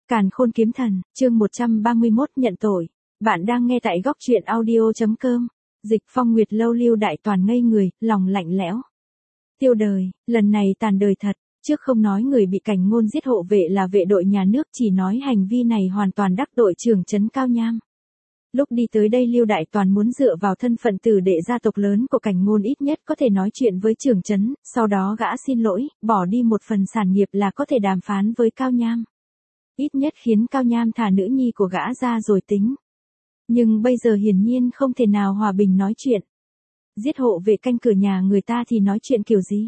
Càn Khôn Kiếm Thần, chương 131 nhận tội. Bạn đang nghe tại góc truyện audio.com. Dịch Phong Nguyệt lâu Lưu Đại Toàn ngây người, lòng lạnh lẽo. Tiêu đời, lần này tàn đời thật, trước không nói người bị Cảnh Ngôn giết hộ vệ là vệ đội nhà nước, chỉ nói hành vi này hoàn toàn đắc tội trưởng trấn Cao Nham. Lúc đi tới đây Lưu Đại Toàn muốn dựa vào thân phận tử đệ gia tộc lớn của Cảnh Ngôn ít nhất có thể nói chuyện với trưởng trấn, sau đó gã xin lỗi, bỏ đi một phần sản nghiệp là có thể đàm phán với Cao Nham. Ít nhất khiến Cao Nham thả nữ nhi của gã ra rồi tính. Nhưng bây giờ hiển nhiên không thể nào hòa bình nói chuyện. Giết hộ vệ canh cửa nhà người ta thì nói chuyện kiểu gì?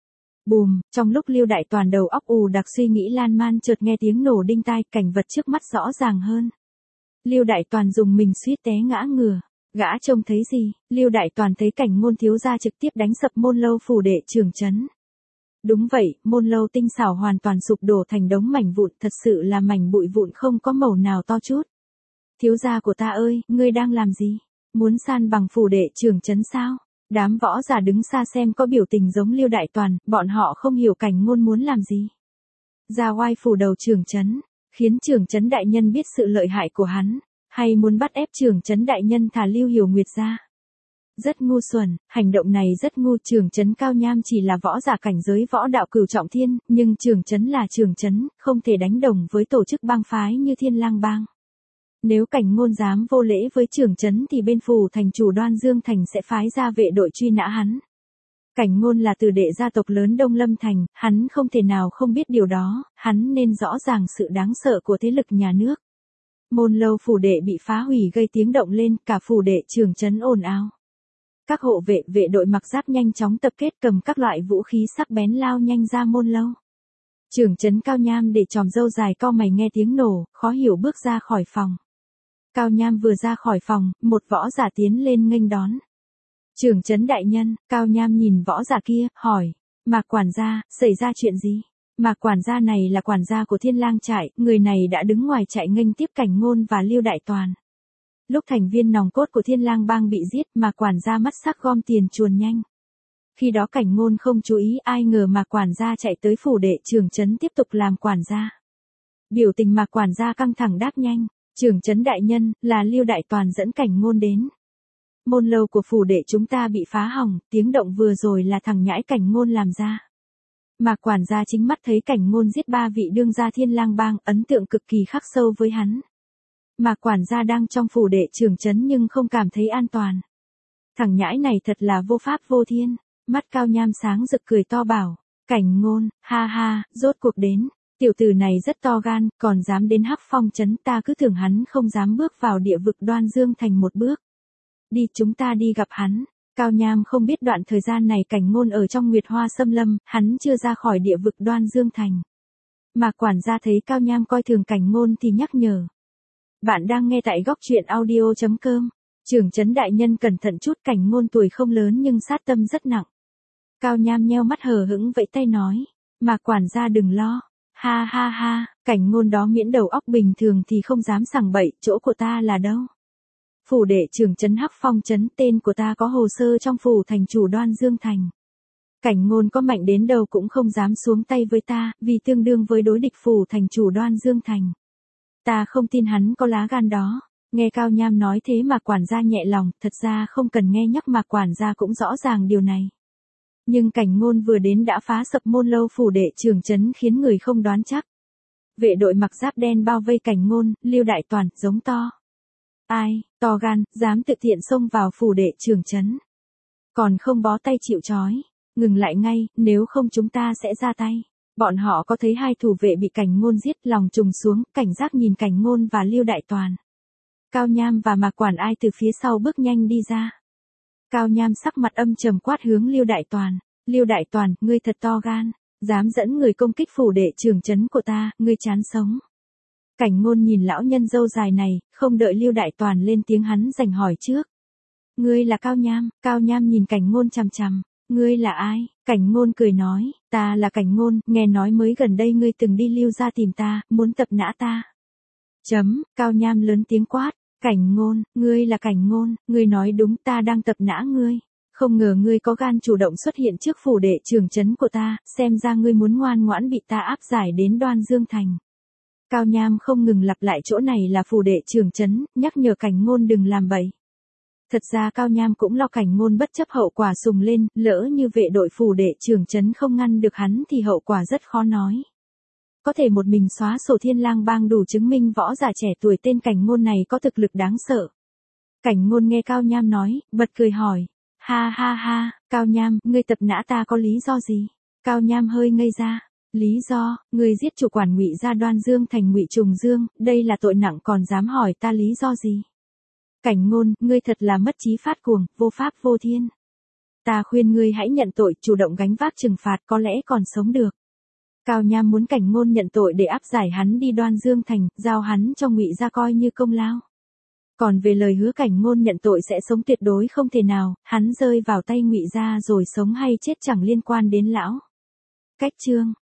Bùm, trong lúc Lưu Đại Toàn đầu óc ù đặc suy nghĩ lan man chợt nghe tiếng nổ đinh tai, cảnh vật trước mắt rõ ràng hơn. Lưu Đại Toàn dùng mình suýt té ngã ngửa. Gã trông thấy gì? Lưu Đại Toàn thấy Cảnh Ngôn thiếu gia trực tiếp đánh sập môn lâu phủ đệ trưởng trấn. Đúng vậy, môn lâu tinh xảo hoàn toàn sụp đổ thành đống mảnh vụn, thật sự là mảnh bụi vụn không có màu nào to chút. Thiếu gia của ta ơi, ngươi đang làm gì? Muốn san bằng phủ đệ trưởng trấn sao? Đám võ giả đứng xa xem có biểu tình giống Lưu Đại Toàn, bọn họ không hiểu Cảnh Ngôn muốn làm gì. Ra oai phủ đầu trưởng trấn, khiến trưởng trấn đại nhân biết sự lợi hại của hắn, hay muốn bắt ép trưởng trấn đại nhân thả Lưu Hiểu Nguyệt ra. Rất ngu xuẩn, hành động này rất ngu. Trưởng trấn Cao Nham chỉ là võ giả cảnh giới võ đạo cửu trọng thiên, nhưng trưởng trấn là trưởng trấn, không thể đánh đồng với tổ chức bang phái như Thiên Lang bang. Nếu Cảnh Ngôn dám vô lễ với trưởng trấn thì bên phủ thành chủ Đoan Dương Thành sẽ phái ra vệ đội truy nã hắn. Cảnh Ngôn là tử đệ gia tộc lớn Đông Lâm Thành, hắn không thể nào không biết điều đó, hắn nên rõ ràng sự đáng sợ của thế lực nhà nước. Môn lâu phủ đệ bị phá hủy gây tiếng động lên, cả phủ đệ trưởng trấn ồn ào. Các hộ vệ, vệ đội mặc giáp nhanh chóng tập kết cầm các loại vũ khí sắc bén lao nhanh ra môn lâu. Trưởng trấn Cao Nham để chòm râu dài cau mày nghe tiếng nổ, khó hiểu bước ra khỏi phòng. Cao Nham vừa ra khỏi phòng, một võ giả tiến lên nghênh đón. Trưởng trấn đại nhân. Cao Nham nhìn võ giả kia, hỏi. Mạc quản gia, xảy ra chuyện gì? Mạc quản gia này là quản gia của Thiên Lang trại, người này đã đứng ngoài trại nghênh tiếp Cảnh Ngôn và Lưu Đại Toàn. Lúc thành viên nòng cốt của Thiên Lang bang bị giết, Mạc quản gia mắt sắc gom tiền chuồn nhanh. Khi đó Cảnh Ngôn không chú ý, ai ngờ Mạc quản gia chạy tới phủ đệ trưởng trấn tiếp tục làm quản gia. Biểu tình Mạc quản gia căng thẳng đáp nhanh. Trưởng trấn đại nhân, là Lưu Đại Toàn dẫn Cảnh Ngôn đến. Môn lâu của phủ đệ chúng ta bị phá hỏng, tiếng động vừa rồi là thằng nhãi Cảnh Ngôn làm ra. Mạc quản gia chính mắt thấy Cảnh Ngôn giết 3 vị đương gia Thiên Lang bang, ấn tượng cực kỳ khắc sâu với hắn. Mạc quản gia đang trong phủ đệ trưởng trấn nhưng không cảm thấy an toàn. Thằng nhãi này thật là vô pháp vô thiên. Mắt Cao Nham sáng rực cười to bảo. Cảnh Ngôn, ha ha, rốt cuộc đến. Tiểu tử này rất to gan, còn dám đến Hắc Phong trấn, ta cứ tưởng hắn không dám bước vào địa vực Đoan Dương Thành một bước. Đi, chúng ta đi gặp hắn. Cao Nham không biết đoạn thời gian này Cảnh Ngôn ở trong Nguyệt Hoa Xâm Lâm, hắn chưa ra khỏi địa vực Đoan Dương Thành. Mạc quản gia thấy Cao Nham coi thường Cảnh Ngôn thì nhắc nhở. Bạn đang nghe tại góc truyện audio.com. Trưởng trấn đại nhân cẩn thận chút, Cảnh Ngôn tuổi không lớn nhưng sát tâm rất nặng. Cao Nham nheo mắt hờ hững vẫy tay nói. Mạc quản gia đừng lo. Ha ha ha, Cảnh Ngôn đó miễn đầu óc bình thường thì không dám sằng bậy, chỗ của ta là đâu? Phủ đệ trưởng trấn Hắc Phong trấn, tên của ta có hồ sơ trong phủ thành chủ Đoan Dương Thành. Cảnh Ngôn có mạnh đến đâu cũng không dám xuống tay với ta, vì tương đương với đối địch phủ thành chủ Đoan Dương Thành. Ta không tin hắn có lá gan đó. Nghe Cao Nham nói thế mà quản gia nhẹ lòng, thật ra không cần nghe nhắc mà quản gia cũng rõ ràng điều này. Nhưng Cảnh Ngôn vừa đến đã phá sập môn lâu phủ đệ trưởng trấn khiến người không đoán chắc. Vệ đội mặc giáp đen bao vây Cảnh Ngôn, Lưu Đại Toàn, giống to. Ai, to gan, dám tự tiện xông vào phủ đệ trưởng trấn. Còn không bó tay chịu trói. Ngừng lại ngay, nếu không chúng ta sẽ ra tay. Bọn họ có thấy hai thủ vệ bị Cảnh Ngôn giết, lòng trùng xuống, cảnh giác nhìn Cảnh Ngôn và Lưu Đại Toàn. Cao Nham và Mạc quản ai từ phía sau bước nhanh đi ra. Cao Nham sắc mặt âm trầm quát hướng Lưu Đại Toàn. Lưu Đại Toàn, ngươi thật to gan, dám dẫn người công kích phủ đệ trưởng trấn của ta, ngươi chán sống. Cảnh Ngôn nhìn lão nhân râu dài này, không đợi Lưu Đại Toàn lên tiếng hắn giành hỏi trước. Ngươi là Cao Nham. Cao Nham nhìn Cảnh Ngôn chằm chằm. Ngươi là ai? Cảnh Ngôn cười nói, ta là Cảnh Ngôn, nghe nói mới gần đây ngươi từng đi Lưu gia tìm ta, muốn tập nã ta. Cao Nham lớn tiếng quát. Cảnh Ngôn, ngươi là Cảnh Ngôn, ngươi nói đúng, ta đang tập nã ngươi. Không ngờ ngươi có gan chủ động xuất hiện trước phủ đệ trưởng trấn của ta, xem ra ngươi muốn ngoan ngoãn bị ta áp giải đến Đoan Dương Thành. Cao Nham không ngừng lặp lại chỗ này là phủ đệ trưởng trấn, nhắc nhở Cảnh Ngôn đừng làm bậy. Thật ra Cao Nham cũng lo Cảnh Ngôn bất chấp hậu quả sùng lên, lỡ như vệ đội phủ đệ trưởng trấn không ngăn được hắn thì hậu quả rất khó nói. Có thể một mình xóa sổ Thiên Lang bang đủ chứng minh võ giả trẻ tuổi tên Cảnh Ngôn này có thực lực đáng sợ. Cảnh Ngôn nghe Cao Nham nói, bật cười hỏi. Ha ha ha, Cao Nham, ngươi tập nã ta có lý do gì? Cao Nham hơi ngây ra. Lý do, ngươi giết chủ quản Ngụy gia Đoan Dương thành Ngụy Trùng Dương, đây là tội nặng còn dám hỏi ta lý do gì? Cảnh Ngôn, ngươi thật là mất trí phát cuồng, vô pháp vô thiên. Ta khuyên ngươi hãy nhận tội, chủ động gánh vác trừng phạt có lẽ còn sống được. Cao Nham muốn Cảnh Ngôn nhận tội để áp giải hắn đi Đoan Dương thành, giao hắn cho Ngụy gia coi như công lao. Còn về lời hứa Cảnh Ngôn nhận tội sẽ sống tuyệt đối không thể nào, hắn rơi vào tay Ngụy gia rồi sống hay chết chẳng liên quan đến lão. Cách chương